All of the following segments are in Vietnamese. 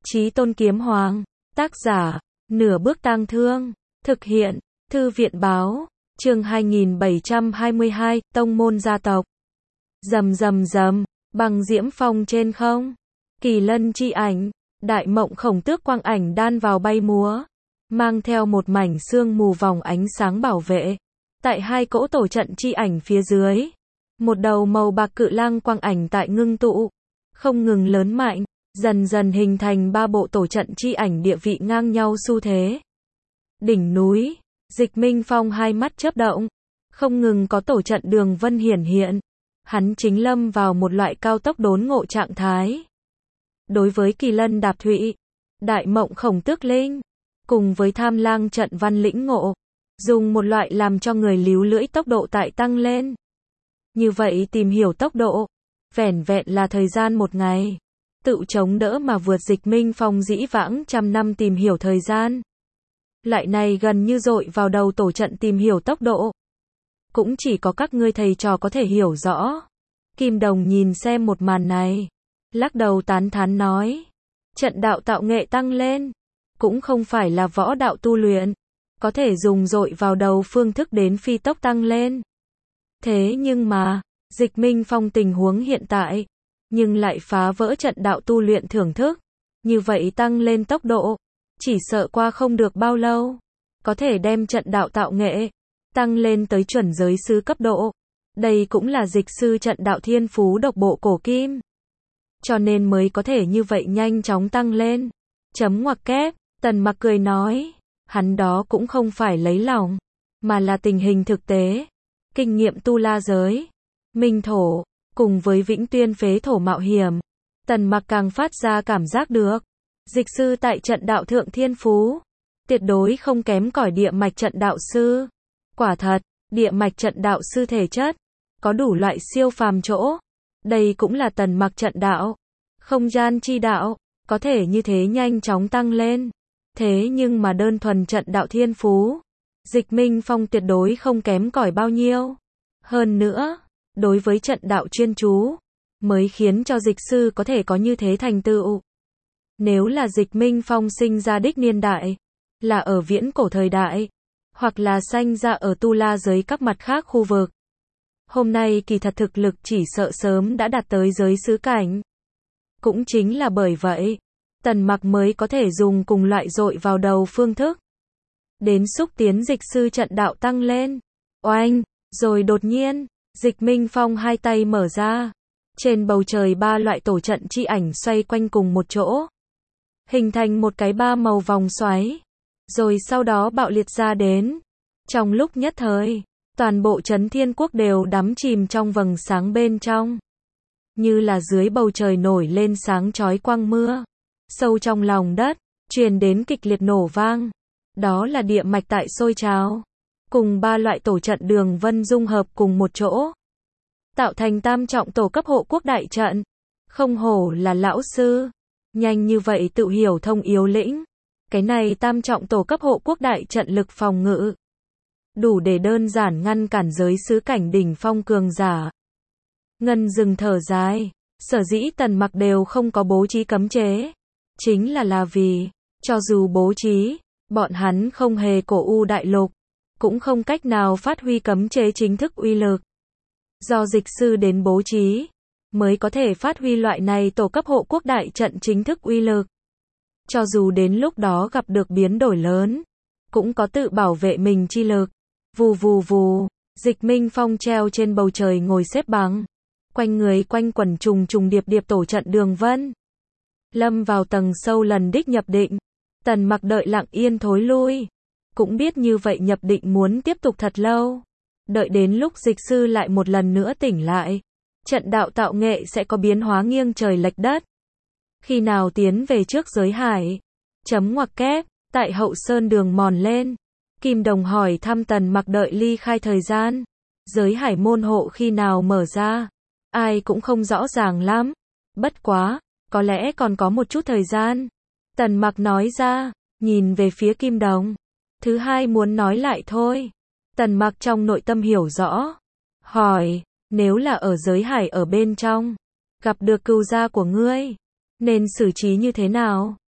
Chí Tôn Kiếm Hoàng. Tác giả, Nửa Bước Tang Thương. Thực hiện, Thư viện Báo. Chương 2722, Tông môn gia tộc. Rầm rầm rầm, bằng diễm phong trên không. Kỳ lân chi ảnh, đại mộng khổng tước quang ảnh đan vào bay múa. Mang theo một mảnh sương mù vòng ánh sáng bảo vệ. Tại hai cỗ tổ trận chi ảnh phía dưới. Một đầu màu bạc cự lang quang ảnh tại ngưng tụ. Không ngừng lớn mạnh. Dần dần hình thành ba bộ tổ trận chi ảnh địa vị ngang nhau xu thế. Đỉnh núi, Dịch Minh Phong hai mắt chớp động, không ngừng có tổ trận đường vân hiển hiện. Hắn chính lâm vào một loại cao tốc đốn ngộ trạng thái. Đối với Kỳ Lân Đạp Thụy, Đại Mộng Khổng Tước Linh, cùng với Tham Lang trận văn lĩnh ngộ, dùng một loại làm cho người líu lưỡi tốc độ tại tăng lên. Như vậy tìm hiểu tốc độ, vẻn vẹn là thời gian một ngày. Tự chống đỡ mà vượt Dịch Minh Phong dĩ vãng trăm năm tìm hiểu thời gian. Lại này gần như dội vào đầu tổ trận tìm hiểu tốc độ. Cũng chỉ có các ngươi thầy trò có thể hiểu rõ. Kim Đồng nhìn xem một màn này, lắc đầu tán thán nói. Trận đạo tạo nghệ tăng lên, cũng không phải là võ đạo tu luyện, có thể dùng dội vào đầu phương thức đến phi tốc tăng lên. Thế nhưng mà, Dịch Minh Phong tình huống hiện tại, nhưng lại phá vỡ trận đạo tu luyện thưởng thức. Như vậy tăng lên tốc độ, chỉ sợ qua không được bao lâu, có thể đem trận đạo tạo nghệ tăng lên tới chuẩn giới sư cấp độ. Đây cũng là dịch sư trận đạo thiên phú độc bộ cổ kim. Cho nên mới có thể như vậy nhanh chóng tăng lên. Chấm ngoặc kép, Tần Mặc cười nói, hắn đó cũng không phải lấy lòng, mà là tình hình thực tế, kinh nghiệm tu la giới, minh thổ, cùng với Vĩnh Tuyên phế thổ mạo hiểm. Tần Mặc càng phát ra cảm giác được, dịch sư tại trận đạo thượng thiên phú, tuyệt đối không kém cỏi địa mạch trận đạo sư. Quả thật, địa mạch trận đạo sư thể chất, có đủ loại siêu phàm chỗ. Đây cũng là Tần Mặc trận đạo, không gian chi đạo, có thể như thế nhanh chóng tăng lên. Thế nhưng mà đơn thuần trận đạo thiên phú, Dịch Minh Phong tuyệt đối không kém cỏi bao nhiêu. Hơn nữa, đối với trận đạo chuyên chú, mới khiến cho dịch sư có thể có như thế thành tựu. Nếu là Dịch Minh Phong sinh ra đích niên đại, là ở viễn cổ thời đại, hoặc là sanh ra ở tu la giới các mặt khác khu vực, hôm nay kỳ thật thực lực chỉ sợ sớm đã đạt tới giới sứ cảnh. Cũng chính là bởi vậy, Tần Mặc mới có thể dùng cùng loại dội vào đầu phương thức, đến xúc tiến dịch sư trận đạo tăng lên. Oanh, rồi đột nhiên, Dịch Minh Phong hai tay mở ra, trên bầu trời ba loại tổ trận chi ảnh xoay quanh cùng một chỗ, hình thành một cái ba màu vòng xoáy, rồi sau đó bạo liệt ra đến. Trong lúc nhất thời, toàn bộ Chấn Thiên Quốc đều đắm chìm trong vầng sáng bên trong, như là dưới bầu trời nổi lên sáng chói quang mưa. Sâu trong lòng đất, truyền đến kịch liệt nổ vang. Đó là địa mạch tại sôi trào, cùng ba loại tổ trận đường vân dung hợp cùng một chỗ, tạo thành tam trọng tổ cấp hộ quốc đại trận. Không hổ là lão sư, nhanh như vậy tự hiểu thông yếu lĩnh. Cái này tam trọng tổ cấp hộ quốc đại trận lực phòng ngự, đủ để đơn giản ngăn cản giới sứ cảnh đỉnh phong cường giả. Ngân dừng thở dài, sở dĩ Tần Mặc đều không có bố trí cấm chế, chính là vì, cho dù bố trí, bọn hắn không hề cổ u đại lục, cũng không cách nào phát huy cấm chế chính thức uy lực. Do dịch sư đến bố trí, mới có thể phát huy loại này tổ cấp hộ quốc đại trận chính thức uy lực. Cho dù đến lúc đó gặp được biến đổi lớn, cũng có tự bảo vệ mình chi lực. Vù vù vù, Dịch Minh Phong treo trên bầu trời ngồi xếp bằng, quanh người quanh quẩn trùng trùng điệp điệp tổ trận đường vân. Lâm vào tầng sâu lần đích nhập định, Tần Mặc đợi lặng yên thối lui, cũng biết như vậy nhập định muốn tiếp tục thật lâu. Đợi đến lúc dịch sư lại một lần nữa tỉnh lại, trận đạo tạo nghệ sẽ có biến hóa nghiêng trời lệch đất. Khi nào tiến về trước giới hải? Chấm ngoặc kép, tại Hậu Sơn đường mòn lên. Kim Đồng hỏi thăm Tần Mặc đợi ly khai thời gian. Giới hải môn hộ khi nào mở ra? Ai cũng không rõ ràng lắm. Bất quá, có lẽ còn có một chút thời gian. Tần Mặc nói ra, nhìn về phía Kim Đồng. Thứ hai muốn nói lại thôi. Tần Mặc trong nội tâm hiểu rõ. Hỏi, nếu là ở giới hải ở bên trong, gặp được cừu gia của ngươi, nên xử trí như thế nào?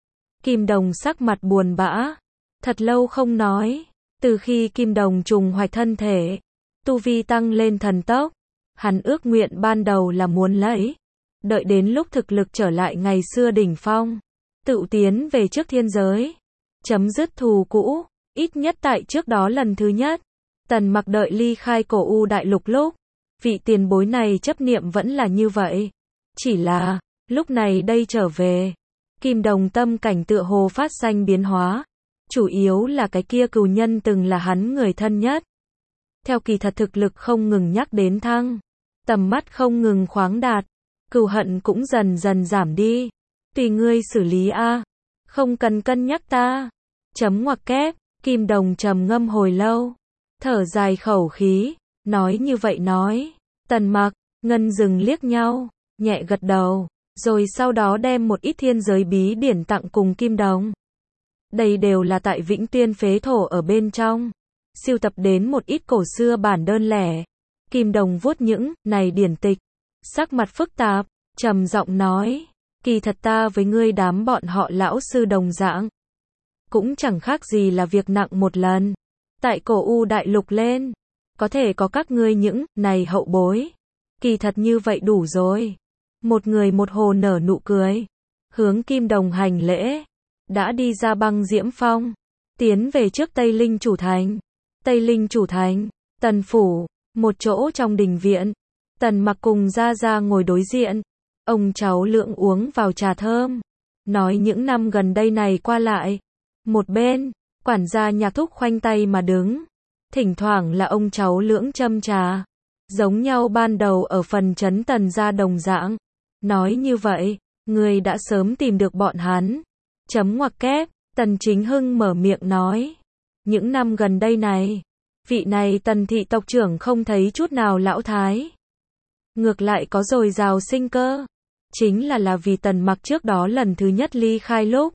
Kim Đồng sắc mặt buồn bã. Thật lâu không nói. Từ khi Kim Đồng trùng hoạch thân thể, tu vi tăng lên thần tốc. Hắn ước nguyện ban đầu là muốn lấy. Đợi đến lúc thực lực trở lại ngày xưa đỉnh phong. Tự tiến về trước thiên giới. Chấm dứt thù cũ. Ít nhất tại trước đó lần thứ nhất. Tần Mặc đợi ly khai Cổ U Đại Lục lúc. Vị tiền bối này chấp niệm vẫn là như vậy. Chỉ là, lúc này đây trở về. Kim Đồng tâm cảnh tựa hồ phát sinh biến hóa. Chủ yếu là cái kia cừu nhân từng là hắn người thân nhất. Theo kỳ thật thực lực không ngừng nhắc đến thăng. Tầm mắt không ngừng khoáng đạt. Cừu hận cũng dần dần giảm đi. Tùy ngươi xử lý a, không cần cân nhắc ta. Chấm ngoặc kép. Kim Đồng trầm ngâm hồi lâu. Thở dài khẩu khí. Nói như vậy nói. Tần Mặc, Ngân Dừng liếc nhau. Nhẹ gật đầu. Rồi sau đó đem một ít thiên giới bí điển tặng cùng Kim Đồng. Đây đều là tại Vĩnh Tuyên phế thổ ở bên trong. Sưu tập đến một ít cổ xưa bản đơn lẻ. Kim Đồng vuốt những này điển tịch. Sắc mặt phức tạp, trầm giọng nói. Kỳ thật ta với ngươi đám bọn họ lão sư đồng dạng. Cũng chẳng khác gì là việc nặng một lần. Tại Cổ U Đại Lục lên. Có thể có các ngươi những này hậu bối. Kỳ thật như vậy đủ rồi. Một người một hồ nở nụ cười. Hướng Kim Đồng hành lễ. Đã đi ra băng diễm phong. Tiến về trước Tây Linh Chủ Thành. Tây Linh Chủ Thành. Tần Phủ. Một chỗ trong đình viện. Tần Mặc cùng Gia Gia ngồi đối diện. Ông cháu Lưỡng uống vào trà thơm. Nói những năm gần đây này qua lại. Một bên, quản gia Nhạc Thúc khoanh tay mà đứng. Thỉnh thoảng là ông cháu Lưỡng châm trà. Giống nhau ban đầu ở phần trấn Tần gia đồng dạng. Nói như vậy, người đã sớm tìm được bọn hắn. Chấm ngoặc kép, Tần Chính Hưng mở miệng nói. Những năm gần đây này, vị này Tần thị tộc trưởng không thấy chút nào lão thái. Ngược lại có dồi dào sinh cơ. Chính là vì Tần Mặc trước đó lần thứ nhất ly khai lúc.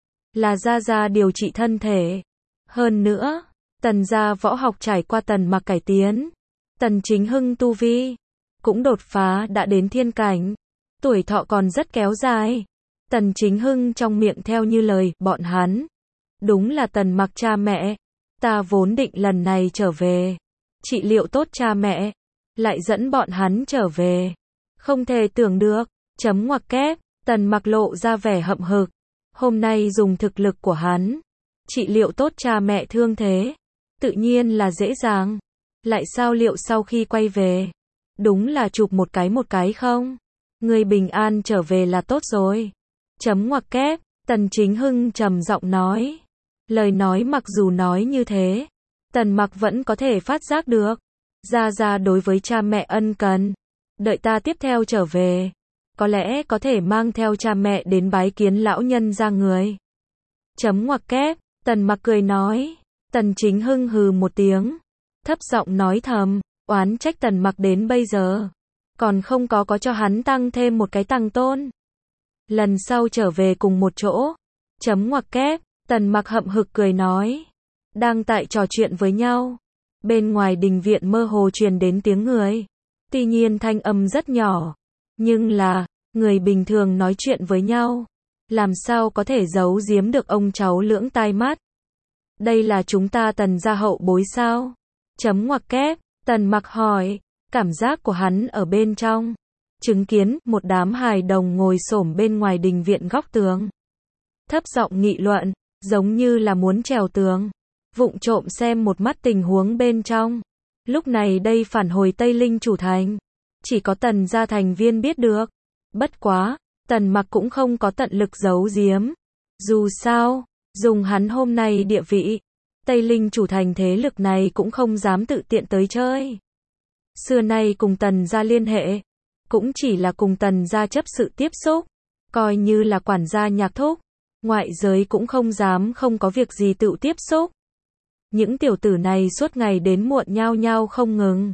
Là Gia Gia điều trị thân thể. Hơn nữa, Tần gia võ học trải qua Tần Mặc cải tiến. Tần Chính Hưng tu vi cũng đột phá đã đến thiên cảnh. Tuổi thọ còn rất kéo dài. Tần Chính Hưng trong miệng theo như lời bọn hắn. Đúng là Tần Mặc cha mẹ. Ta vốn định lần này trở về. Trị liệu tốt cha mẹ. Lại dẫn bọn hắn trở về. Không thể tưởng được. Chấm ngoặc kép. Tần Mặc lộ ra vẻ hậm hực. Hôm nay dùng thực lực của hắn. Trị liệu tốt cha mẹ thương thế. Tự nhiên là dễ dàng. Lại sao liệu sau khi quay về. Đúng là chụp một cái không. Người bình an trở về là tốt rồi. Chấm ngoặc kép. Tần Chính Hưng trầm giọng nói. Lời nói mặc dù nói như thế. Tần Mặc vẫn có thể phát giác được. Gia Gia đối với cha mẹ ân cần. Đợi ta tiếp theo trở về. Có lẽ có thể mang theo cha mẹ đến bái kiến lão nhân gia người. Chấm ngoặc kép. Tần Mặc cười nói. Tần Chính Hưng hừ một tiếng. Thấp giọng nói thầm. Oán trách Tần Mặc đến bây giờ. Còn không có cho hắn tăng thêm một cái tăng tôn. Lần sau trở về cùng một chỗ. Chấm ngoặc kép. Tần Mặc hậm hực cười nói. Đang tại trò chuyện với nhau. Bên ngoài đình viện mơ hồ truyền đến tiếng người. Tuy nhiên thanh âm rất nhỏ. Nhưng là, người bình thường nói chuyện với nhau. Làm sao có thể giấu giếm được ông cháu Lưỡng tai mắt. Đây là chúng ta Tần gia hậu bối sao? Chấm ngoặc kép. Tần Mặc hỏi. Cảm giác của hắn ở bên trong. Chứng kiến một đám hài đồng ngồi xổm bên ngoài đình viện góc tường. Thấp giọng nghị luận. Giống như là muốn trèo tường. Vụng trộm xem một mắt tình huống bên trong. Lúc này đây phản hồi Tây Linh Chủ Thành. Chỉ có Tần gia thành viên biết được. Bất quá, Tần Mặc cũng không có tận lực giấu giếm. Dù sao, dùng hắn hôm nay địa vị. Tây Linh Chủ Thành thế lực này cũng không dám tự tiện tới chơi. Xưa nay cùng Tần gia liên hệ. Cũng chỉ là cùng Tần gia chấp sự tiếp xúc. Coi như là quản gia Nhạc Thúc. Ngoại giới cũng không dám không có việc gì tự tiếp xúc. Những tiểu tử này suốt ngày đến muộn nhao nhao không ngừng.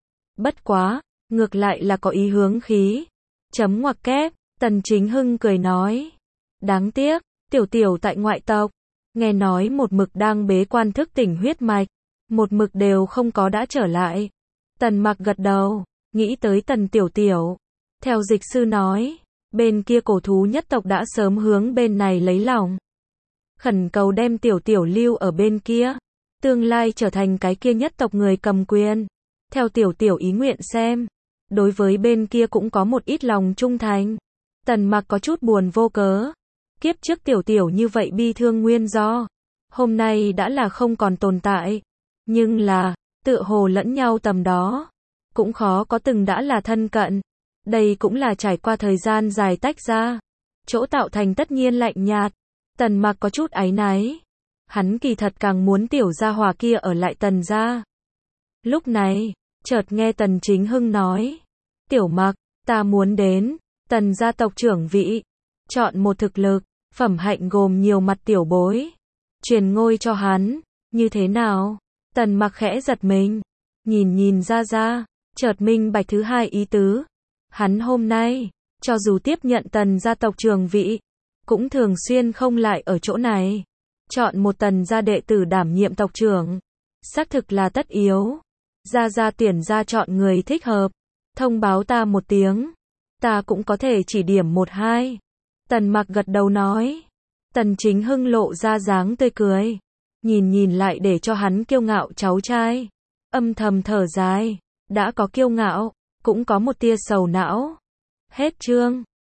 Bất quá, ngược lại là có ý hướng khí. Chấm ngoặc kép. Tần Chính Hưng cười nói. Đáng tiếc, tiểu tại ngoại tộc. Nghe nói một mực đang bế quan thức tỉnh huyết mạch. Một mực đều không có đã trở lại. Tần Mặc gật đầu. Nghĩ tới Tần tiểu. Theo dịch sư nói. Bên kia cổ thú nhất tộc đã sớm hướng bên này lấy lòng. khẩn cầu đem Tiểu Tiểu lưu ở bên kia, tương lai trở thành cái kia nhất tộc người cầm quyền. Theo Tiểu Tiểu ý nguyện xem, đối với bên kia cũng có một ít lòng trung thành. Tần Mặc có chút buồn vô cớ. Kiếp trước Tiểu Tiểu như vậy bi thương nguyên do, hôm nay đã là không còn tồn tại. Nhưng là, tựa hồ lẫn nhau tầm đó, cũng khó có từng đã là thân cận. Đây cũng là trải qua thời gian dài tách ra, chỗ tạo thành tất nhiên lạnh nhạt. Tần Mặc có chút áy náy. Hắn kỳ thật càng muốn Tiểu gia hỏa kia ở lại Tần gia. Lúc này, chợt nghe Tần Chính Hưng nói, Tiểu Mặc, ta muốn đến Tần gia tộc trưởng vị, chọn một thực lực, phẩm hạnh gồm nhiều mặt tiểu bối, truyền ngôi cho hắn, như thế nào? Tần Mặc khẽ giật mình, nhìn ra, chợt minh bạch thứ hai ý tứ. Hắn hôm nay, cho dù tiếp nhận Tần gia tộc trưởng vị, cũng thường xuyên không lại ở chỗ này. Chọn một Tần gia đệ tử đảm nhiệm tộc trưởng, xác thực là tất yếu. Gia tuyển ra chọn người thích hợp, thông báo ta một tiếng, ta cũng có thể chỉ điểm một hai. Tần Mặc gật đầu nói. Tần Chính Hưng lộ ra dáng tươi cười, nhìn lại để cho hắn kiêu ngạo cháu trai, âm thầm thở dài, đã có kiêu ngạo, cũng có một tia sầu não. Hết chương.